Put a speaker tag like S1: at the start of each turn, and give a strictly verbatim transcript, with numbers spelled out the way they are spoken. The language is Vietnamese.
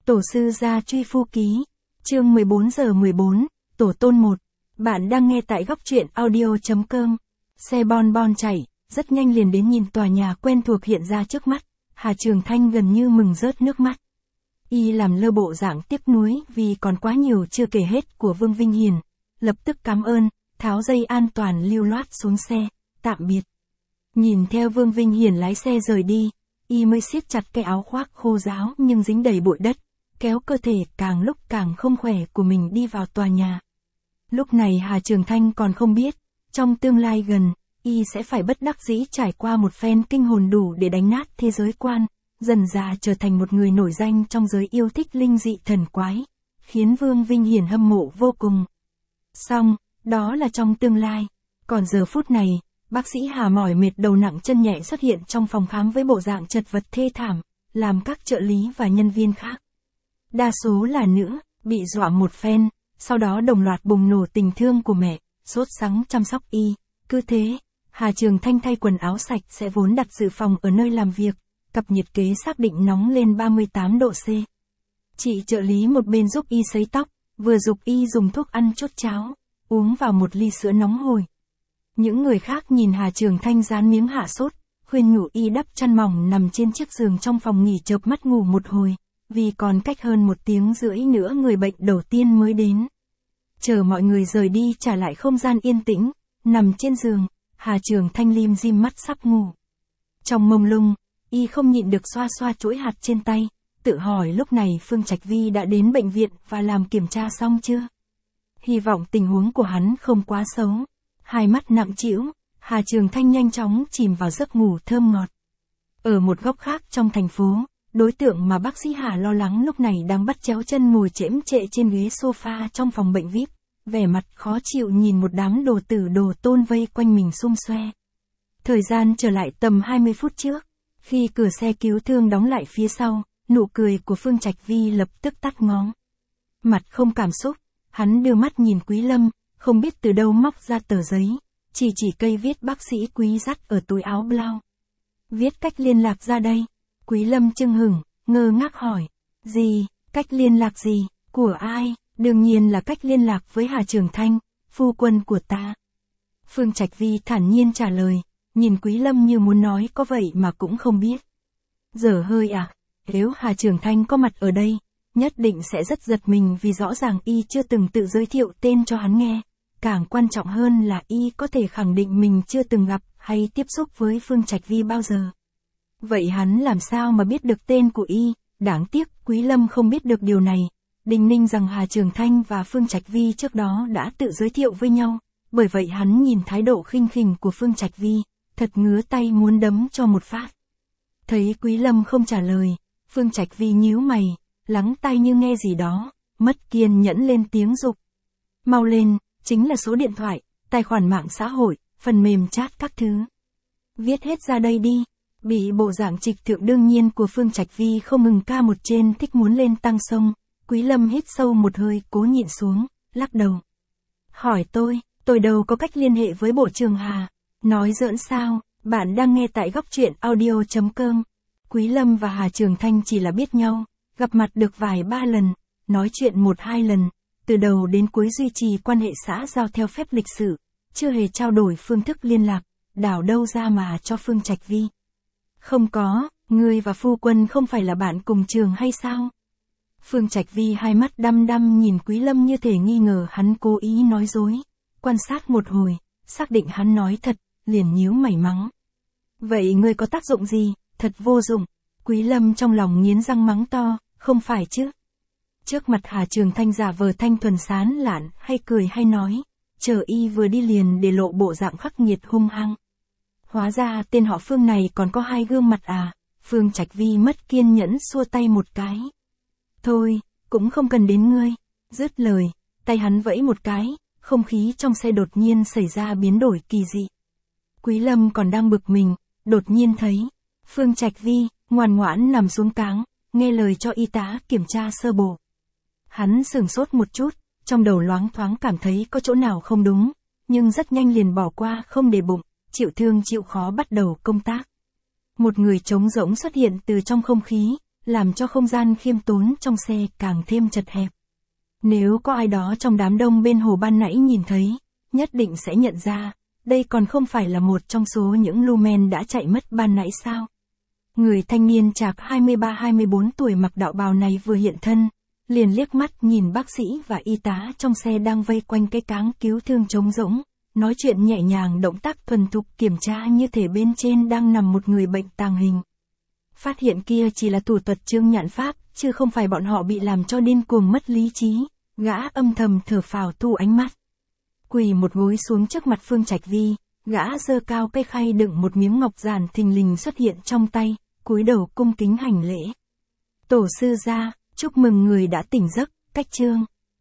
S1: Tổ sư gia truy phu ký, chương mười bốn giờ mười bốn, tổ tôn một. Bạn đang nghe tại góc truyện audio.com. Xe bon bon chạy, rất nhanh liền đến nhìn tòa nhà quen thuộc hiện ra trước mắt. Hà Trường Thanh gần như mừng rớt nước mắt. Y làm lơ bộ dạng tiếc nuối vì còn quá nhiều chưa kể hết của Vương Vinh Hiền. Lập tức cảm ơn, tháo dây an toàn lưu loát xuống xe, tạm biệt. Nhìn theo Vương Vinh Hiền lái xe rời đi, Y mới siết chặt cái áo khoác khô ráo nhưng dính đầy bụi đất, kéo cơ thể càng lúc càng không khỏe của mình đi vào tòa nhà. Lúc này Hà Trường Thanh còn không biết, trong tương lai gần, Y sẽ phải bất đắc dĩ trải qua một phen kinh hồn đủ để đánh nát thế giới quan, dần dà trở thành một người nổi danh trong giới yêu thích linh dị thần quái, khiến Vương Vinh Hiền hâm mộ vô cùng. Xong, đó là trong tương lai, còn giờ phút này, bác sĩ Hà mỏi mệt đầu nặng chân nhẹ xuất hiện trong phòng khám với bộ dạng chật vật thê thảm, làm các trợ lý và nhân viên khác. Đa số là nữ, bị dọa một phen, sau đó đồng loạt bùng nổ tình thương của mẹ, sốt sắng chăm sóc Y. Cứ thế, Hà Trường Thanh thay quần áo sạch sẽ vốn đặt dự phòng ở nơi làm việc, cặp nhiệt kế xác định nóng lên ba mươi tám độ C. Chị trợ lý một bên giúp Y sấy tóc, vừa giục Y dùng thuốc ăn chốt cháo, uống vào một ly sữa nóng hổi. Những người khác nhìn Hà Trường Thanh dán miếng hạ sốt, khuyên nhủ Y đắp chăn mỏng nằm trên chiếc giường trong phòng nghỉ chợp mắt ngủ một hồi, vì còn cách hơn một tiếng rưỡi nữa người bệnh đầu tiên mới đến. Chờ mọi người rời đi trả lại không gian yên tĩnh, nằm trên giường, Hà Trường Thanh lim dim mắt sắp ngủ. Trong mông lung, Y không nhịn được xoa xoa chuỗi hạt trên tay, tự hỏi lúc này Phương Trạch Vi đã đến bệnh viện và làm kiểm tra xong chưa? Hy vọng tình huống của hắn không quá xấu. Hai mắt nặng trĩu, Hà Trường Thanh nhanh chóng chìm vào giấc ngủ thơm ngọt. Ở một góc khác trong thành phố, đối tượng mà bác sĩ Hà lo lắng lúc này đang bắt chéo chân ngồi chễm chệ trên ghế sofa trong phòng bệnh vi ai pi, vẻ mặt khó chịu nhìn một đám đồ tử đồ tôn vây quanh mình xum xoe. Thời gian trở lại tầm hai mươi phút trước, khi cửa xe cứu thương đóng lại phía sau, nụ cười của Phương Trạch Vi lập tức tắt ngóm. Mặt không cảm xúc, hắn đưa mắt nhìn Quý Lâm, không biết từ đâu móc ra tờ giấy, chỉ chỉ cây viết bác sĩ Quý dắt ở túi áo blau. Viết cách liên lạc ra đây. Quý Lâm chưng hửng, ngơ ngác hỏi. Gì, cách liên lạc gì, của ai? Đương nhiên là cách liên lạc với Hà Trường Thanh, phu quân của ta. Phương Trạch Vi thản nhiên trả lời, nhìn Quý Lâm như muốn nói có vậy mà cũng không biết. Dở hơi à, nếu Hà Trường Thanh có mặt ở đây, nhất định sẽ rất giật mình vì rõ ràng Y chưa từng tự giới thiệu tên cho hắn nghe. Càng quan trọng hơn là Y có thể khẳng định mình chưa từng gặp hay tiếp xúc với Phương Trạch Vi bao giờ. Vậy hắn làm sao mà biết được tên của Y? Đáng tiếc Quý Lâm không biết được điều này. Đinh ninh rằng Hà Trường Thanh và Phương Trạch Vi trước đó đã tự giới thiệu với nhau. Bởi vậy hắn nhìn thái độ khinh khỉnh của Phương Trạch Vi, thật ngứa tay muốn đấm cho một phát. Thấy Quý Lâm không trả lời, Phương Trạch Vi nhíu mày, lắng tai như nghe gì đó, mất kiên nhẫn lên tiếng giục. Mau lên, chính là số điện thoại, tài khoản mạng xã hội, phần mềm chat các thứ. Viết hết ra đây đi. Bị bộ dạng trịch thượng đương nhiên của Phương Trạch Vi không ngừng ca một trên thích muốn lên tăng sông, Quý Lâm hít sâu một hơi cố nhịn xuống, lắc đầu. Hỏi tôi, tôi đâu có cách liên hệ với Bộ trưởng Hà. Nói giỡn sao, bạn đang nghe tại góc truyện audio.com. Quý Lâm và Hà Trường Thanh chỉ là biết nhau, gặp mặt được vài ba lần, nói chuyện một hai lần, từ đầu đến cuối duy trì quan hệ xã giao theo phép lịch sử, chưa hề trao đổi phương thức liên lạc, đảo đâu ra mà cho Phương Trạch Vi. Không có, ngươi và phu quân không phải là bạn cùng trường hay sao? Phương Trạch Vi hai mắt đăm đăm nhìn Quý Lâm như thể nghi ngờ hắn cố ý nói dối. Quan sát một hồi, xác định hắn nói thật, liền nhíu mày mắng. Vậy ngươi có tác dụng gì? Thật vô dụng. Quý Lâm trong lòng nghiến răng mắng to, không phải chứ? Trước mặt Hà Trường Thanh giả vờ thanh thuần sán lạn, hay cười hay nói, chờ Y vừa đi liền để lộ bộ dạng khắc nghiệt hung hăng. Hóa ra tên họ Phương này còn có hai gương mặt à? Phương Trạch Vi mất kiên nhẫn xua tay một cái. Thôi, cũng không cần đến ngươi. Dứt lời, tay hắn vẫy một cái, không khí trong xe đột nhiên xảy ra biến đổi kỳ dị. Quý Lâm còn đang bực mình, đột nhiên thấy Phương Trạch Vi ngoan ngoãn nằm xuống cáng, nghe lời cho y tá kiểm tra sơ bộ. Hắn sửng sốt một chút, trong đầu loáng thoáng cảm thấy có chỗ nào không đúng, nhưng rất nhanh liền bỏ qua không để bụng, chịu thương chịu khó bắt đầu công tác. Một người trống rỗng xuất hiện từ trong không khí, làm cho không gian khiêm tốn trong xe càng thêm chật hẹp. Nếu có ai đó trong đám đông bên hồ ban nãy nhìn thấy, nhất định sẽ nhận ra, đây còn không phải là một trong số những Lumen đã chạy mất ban nãy sao. Người thanh niên chạc hai mươi ba hai mươi bốn tuổi mặc đạo bào này vừa hiện thân, liền liếc mắt nhìn bác sĩ và y tá trong xe đang vây quanh cái cáng cứu thương trống rỗng, nói chuyện nhẹ nhàng, động tác thuần thục, kiểm tra như thể bên trên đang nằm một người bệnh tàng hình. Phát hiện kia chỉ là thủ thuật Trương Nhạn Pháp, chứ không phải bọn họ bị làm cho điên cuồng mất lý trí. Gã âm thầm thở phào thu ánh mắt. Quỳ một gối xuống trước mặt Phương Trạch Vi, gã giơ cao cây khay đựng một miếng ngọc giản thình lình xuất hiện trong tay, cúi đầu cung kính hành lễ. Tổ sư gia, chúc mừng người đã tỉnh giấc, Cách Trương.